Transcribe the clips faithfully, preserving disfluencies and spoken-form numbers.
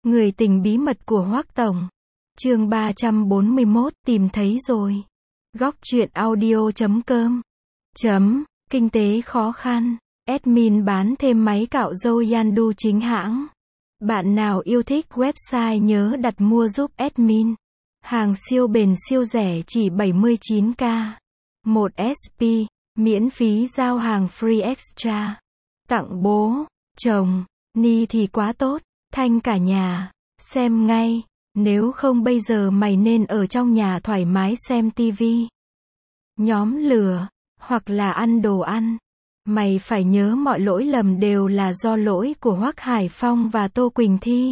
Người tình bí mật của Hoắc Tổng. Chương ba trăm bốn mươi mốt, tìm thấy rồi. Góc truyện audio chấm com. Chấm, kinh tế khó khăn. Admin bán thêm máy cạo râu Yandu chính hãng. Bạn nào yêu thích website nhớ đặt mua giúp admin. Hàng siêu bền siêu rẻ chỉ bảy mươi chín k. một ét pê, miễn phí giao hàng free extra. Tặng bố, chồng, ni thì quá tốt. Thanh cả nhà, xem ngay, nếu không bây giờ mày nên ở trong nhà thoải mái xem tivi. Nhóm lừa, hoặc là ăn đồ ăn. Mày phải nhớ mọi lỗi lầm đều là do lỗi của Hoắc Hải Phong và Tô Quỳnh Thi.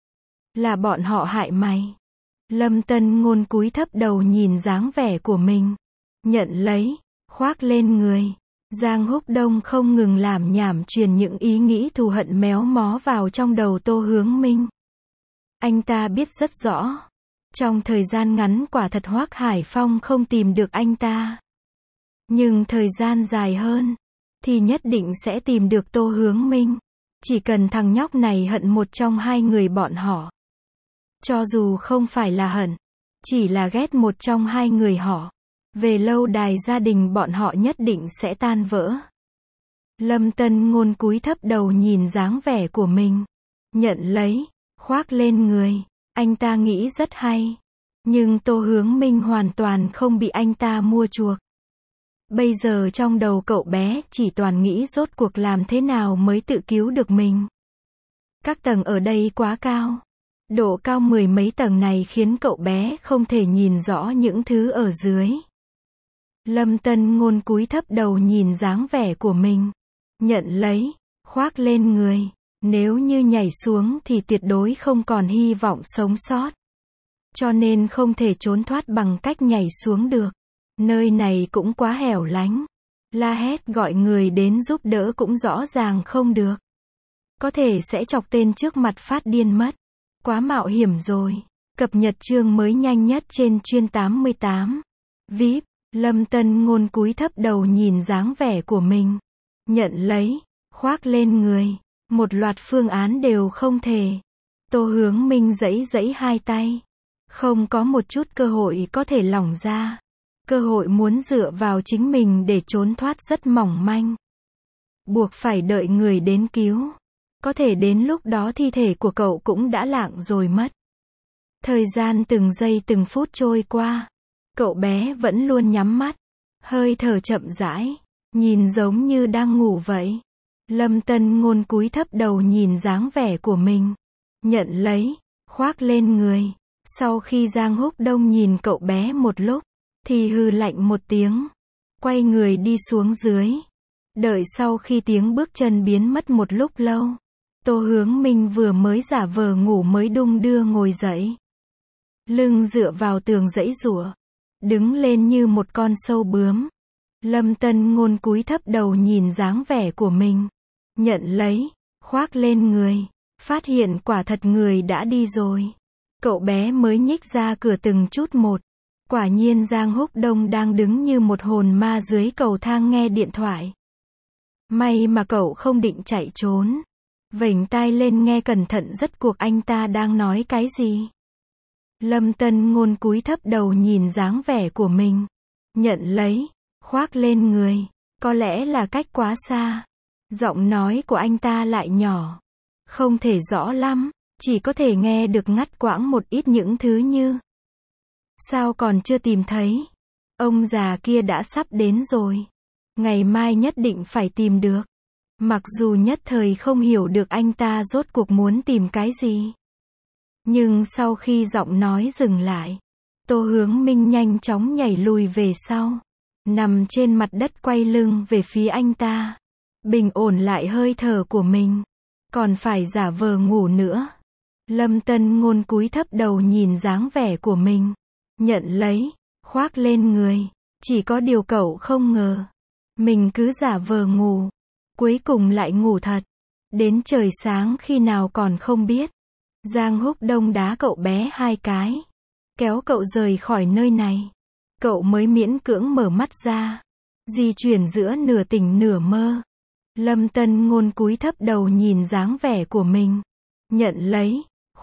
Là bọn họ hại mày. Lâm Tân Ngôn cúi thấp đầu nhìn dáng vẻ của mình. Nhận lấy, khoác lên người. Giang Húc Đông không ngừng làm nhảm truyền những ý nghĩ thù hận méo mó vào trong đầu Tô Hướng Minh. Anh ta biết rất rõ. Trong thời gian ngắn quả thật Hoắc Hải Phong không tìm được anh ta. Nhưng thời gian dài hơn, thì nhất định sẽ tìm được Tô Hướng Minh. Chỉ cần thằng nhóc này hận một trong hai người bọn họ. Cho dù không phải là hận, chỉ là ghét một trong hai người họ. Về lâu đài gia đình bọn họ nhất định sẽ tan vỡ. Lâm Tân Ngôn cúi thấp đầu nhìn dáng vẻ của mình. Nhận lấy, khoác lên người. Anh ta nghĩ rất hay. Nhưng Tô Hướng Minh hoàn toàn không bị anh ta mua chuộc. Bây giờ trong đầu cậu bé chỉ toàn nghĩ rốt cuộc làm thế nào mới tự cứu được mình. Các tầng ở đây quá cao. Độ cao mười mấy tầng này khiến cậu bé không thể nhìn rõ những thứ ở dưới. Lâm Tân Ngôn cúi thấp đầu nhìn dáng vẻ của mình. Nhận lấy, khoác lên người. Nếu như nhảy xuống thì tuyệt đối không còn hy vọng sống sót. Cho nên không thể trốn thoát bằng cách nhảy xuống được. Nơi này cũng quá hẻo lánh. La hét gọi người đến giúp đỡ cũng rõ ràng không được. Có thể sẽ chọc tên trước mặt phát điên mất. Quá mạo hiểm rồi. Cập nhật chương mới nhanh nhất trên chuyên tám mươi tám. vê i pê. Lâm Tân Ngôn cúi thấp đầu nhìn dáng vẻ của mình. Nhận lấy, khoác lên người. Một loạt phương án đều không thể. Tô Hướng Minh giãy giãy hai tay. Không có một chút cơ hội có thể lỏng ra. Cơ hội muốn dựa vào chính mình để trốn thoát rất mỏng manh. Buộc phải đợi người đến cứu. Có thể đến lúc đó thi thể của cậu cũng đã lạng rồi mất. Thời gian từng giây từng phút trôi qua. Cậu bé vẫn luôn nhắm mắt. Hơi thở chậm rãi. Nhìn giống như đang ngủ vậy. Lâm Tân Ngôn cúi thấp đầu nhìn dáng vẻ của mình. Nhận lấy, khoác lên người. Sau khi Giang Húc Đông nhìn cậu bé một lúc, thì hừ lạnh một tiếng. Quay người đi xuống dưới. Đợi sau khi tiếng bước chân biến mất một lúc lâu. Tô Hướng Minh vừa mới giả vờ ngủ mới đung đưa ngồi dậy. Lưng dựa vào tường giãy giụa. Đứng lên như một con sâu bướm. Lâm Tân Ngôn cúi thấp đầu nhìn dáng vẻ của mình. Nhận lấy, khoác lên người. Phát hiện quả thật người đã đi rồi. Cậu bé mới nhích ra cửa từng chút một. Quả nhiên Giang Húc Đông đang đứng như một hồn ma dưới cầu thang nghe điện thoại. May mà cậu không định chạy trốn. Vểnh tai lên nghe cẩn thận rất cuộc anh ta đang nói cái gì. Lâm Tân Ngôn cúi thấp đầu nhìn dáng vẻ của mình. Nhận lấy, khoác lên người. Có lẽ là cách quá xa. Giọng nói của anh ta lại nhỏ. Không thể rõ lắm. Chỉ có thể nghe được ngắt quãng một ít những thứ như. Sao còn chưa tìm thấy? Ông già kia đã sắp đến rồi. Ngày mai nhất định phải tìm được. Mặc dù nhất thời không hiểu được anh ta rốt cuộc muốn tìm cái gì. Nhưng sau khi giọng nói dừng lại, Tô Hướng Minh nhanh chóng nhảy lùi về sau. Nằm trên mặt đất quay lưng về phía anh ta. Bình ổn lại hơi thở của mình. Còn phải giả vờ ngủ nữa. Lâm Tân Ngôn cúi thấp đầu nhìn dáng vẻ của mình. Nhận lấy, khoác lên người. Chỉ có điều cậu không ngờ. Mình cứ giả vờ ngủ. Cuối cùng lại ngủ thật. Đến trời sáng khi nào còn không biết. Giang Húc Đông đá cậu bé hai cái. Kéo cậu rời khỏi nơi này. Cậu mới miễn cưỡng mở mắt ra. Di chuyển giữa nửa tỉnh nửa mơ. Lâm Tân Ngôn cúi thấp đầu nhìn dáng vẻ của mình. Nhận lấy,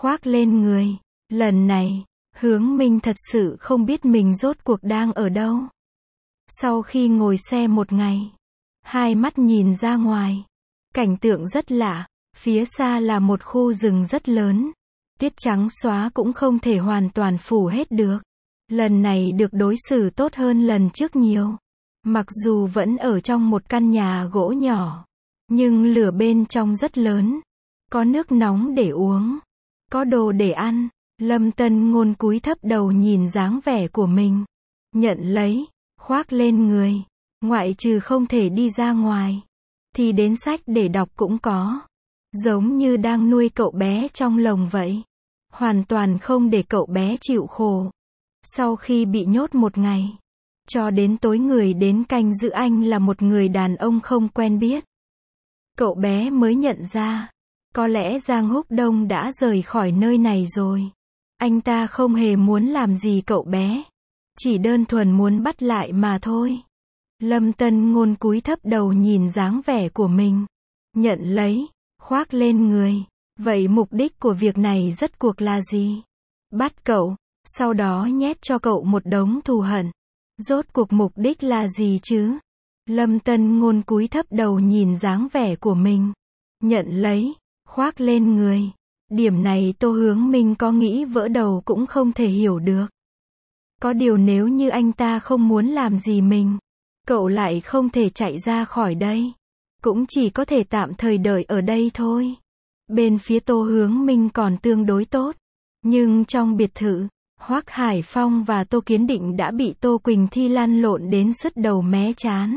khoác lên người. Lần này, Hướng Minh thật sự không biết mình rốt cuộc đang ở đâu. Sau khi ngồi xe một ngày, hai mắt nhìn ra ngoài, cảnh tượng rất lạ, phía xa là một khu rừng rất lớn. Tiết trắng xóa cũng không thể hoàn toàn phủ hết được. Lần này được đối xử tốt hơn lần trước nhiều. Mặc dù vẫn ở trong một căn nhà gỗ nhỏ, nhưng lửa bên trong rất lớn. Có nước nóng để uống, có đồ để ăn. Lâm Tân Ngôn cúi thấp đầu nhìn dáng vẻ của mình. Nhận lấy, khoác lên người. Ngoại trừ không thể đi ra ngoài, thì đến sách để đọc cũng có. Giống như đang nuôi cậu bé trong lồng vậy. Hoàn toàn không để cậu bé chịu khổ. Sau khi bị nhốt một ngày, cho đến tối người đến canh giữ anh là một người đàn ông không quen biết. Cậu bé mới nhận ra, có lẽ Giang Húc Đông đã rời khỏi nơi này rồi. Anh ta không hề muốn làm gì cậu bé, chỉ đơn thuần muốn bắt lại mà thôi. Lâm Tân Ngôn cúi thấp đầu nhìn dáng vẻ của mình. Nhận lấy, khoác lên người. Vậy mục đích của việc này rốt cuộc là gì? Bắt cậu, sau đó nhét cho cậu một đống thù hận. Rốt cuộc mục đích là gì chứ? Lâm Tân Ngôn cúi thấp đầu nhìn dáng vẻ của mình. Nhận lấy, khoác lên người. Điểm này Tô Hướng Minh có nghĩ vỡ đầu cũng không thể hiểu được. Có điều nếu như anh ta không muốn làm gì mình, cậu lại không thể chạy ra khỏi đây. Cũng chỉ có thể tạm thời đợi ở đây thôi. Bên phía Tô Hướng Minh còn tương đối tốt. Nhưng trong biệt thự, Hoắc Hải Phong và Tô Kiến Định đã bị Tô Quỳnh Thi lăn lộn đến sứt đầu mé chán.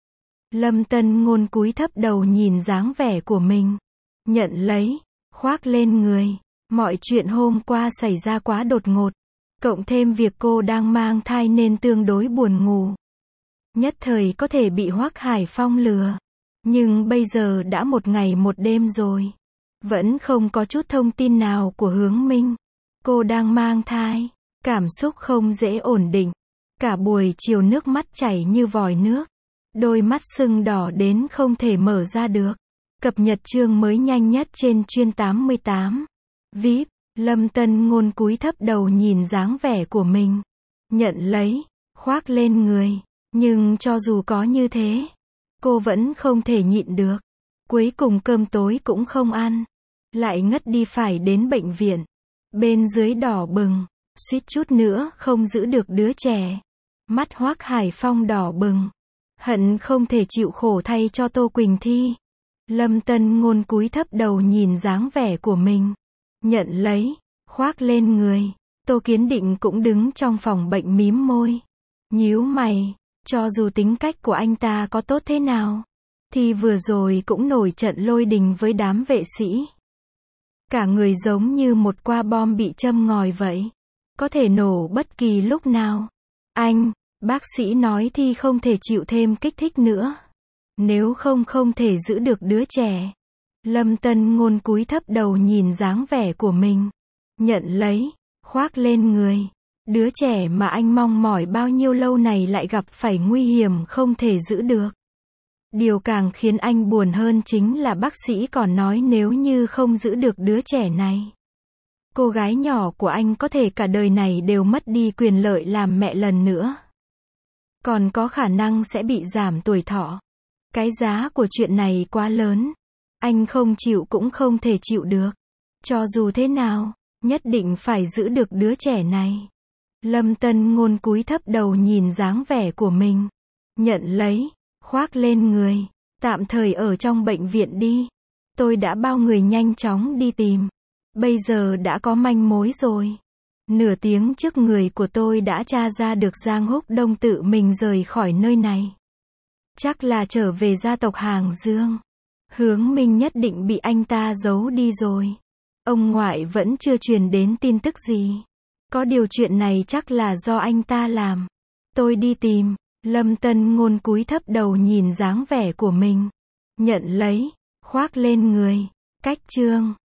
Lâm Tân Ngôn cúi thấp đầu nhìn dáng vẻ của mình. Nhận lấy, khoác lên người. Mọi chuyện hôm qua xảy ra quá đột ngột. Cộng thêm việc cô đang mang thai nên tương đối buồn ngủ. Nhất thời có thể bị Hoắc Hải Phong lừa. Nhưng bây giờ đã một ngày một đêm rồi. Vẫn không có chút thông tin nào của Hướng Minh. Cô đang mang thai. Cảm xúc không dễ ổn định. Cả buổi chiều nước mắt chảy như vòi nước. Đôi mắt sưng đỏ đến không thể mở ra được. Cập nhật chương mới nhanh nhất trên chuyên tám mươi tám. vê i pê, Lâm Tân Ngôn cúi thấp đầu nhìn dáng vẻ của mình. Nhận lấy, khoác lên người. Nhưng cho dù có như thế, cô vẫn không thể nhịn được. Cuối cùng cơm tối cũng không ăn. Lại ngất đi phải đến bệnh viện. Bên dưới đỏ bừng, suýt chút nữa không giữ được đứa trẻ. Mắt Hoắc Hải Phong đỏ bừng. Hận không thể chịu khổ thay cho Tô Quỳnh Thi. Lâm Tân Ngôn cúi thấp đầu nhìn dáng vẻ của mình. Nhận lấy, khoác lên người. Tô Kiến Định cũng đứng trong phòng bệnh mím môi. Nhíu mày, cho dù tính cách của anh ta có tốt thế nào, thì vừa rồi cũng nổi trận lôi đình với đám vệ sĩ. Cả người giống như một quả bom bị châm ngòi vậy. Có thể nổ bất kỳ lúc nào. Anh, bác sĩ nói Thi không thể chịu thêm kích thích nữa. Nếu không không thể giữ được đứa trẻ. Lâm Tân Ngôn cúi thấp đầu nhìn dáng vẻ của mình. Nhận lấy, khoác lên người. Đứa trẻ mà anh mong mỏi bao nhiêu lâu này lại gặp phải nguy hiểm không thể giữ được. Điều càng khiến anh buồn hơn chính là bác sĩ còn nói nếu như không giữ được đứa trẻ này, cô gái nhỏ của anh có thể cả đời này đều mất đi quyền lợi làm mẹ lần nữa. Còn có khả năng sẽ bị giảm tuổi thọ. Cái giá của chuyện này quá lớn. Anh không chịu cũng không thể chịu được. Cho dù thế nào, nhất định phải giữ được đứa trẻ này. Lâm Tân Ngôn cúi thấp đầu nhìn dáng vẻ của mình. Nhận lấy, khoác lên người. Tạm thời ở trong bệnh viện đi. Tôi đã bao người nhanh chóng đi tìm. Bây giờ đã có manh mối rồi. Nửa tiếng trước người của tôi đã tra ra được Giang Húc Đông tự mình rời khỏi nơi này. Chắc là trở về gia tộc Hàng Dương. Hướng Minh nhất định bị anh ta giấu đi rồi. Ông ngoại vẫn chưa truyền đến tin tức gì. Có điều chuyện này chắc là do anh ta làm. Tôi đi tìm. Lâm Tân Ngôn cúi thấp đầu nhìn dáng vẻ của mình. Nhận lấy, khoác lên người. Cách chương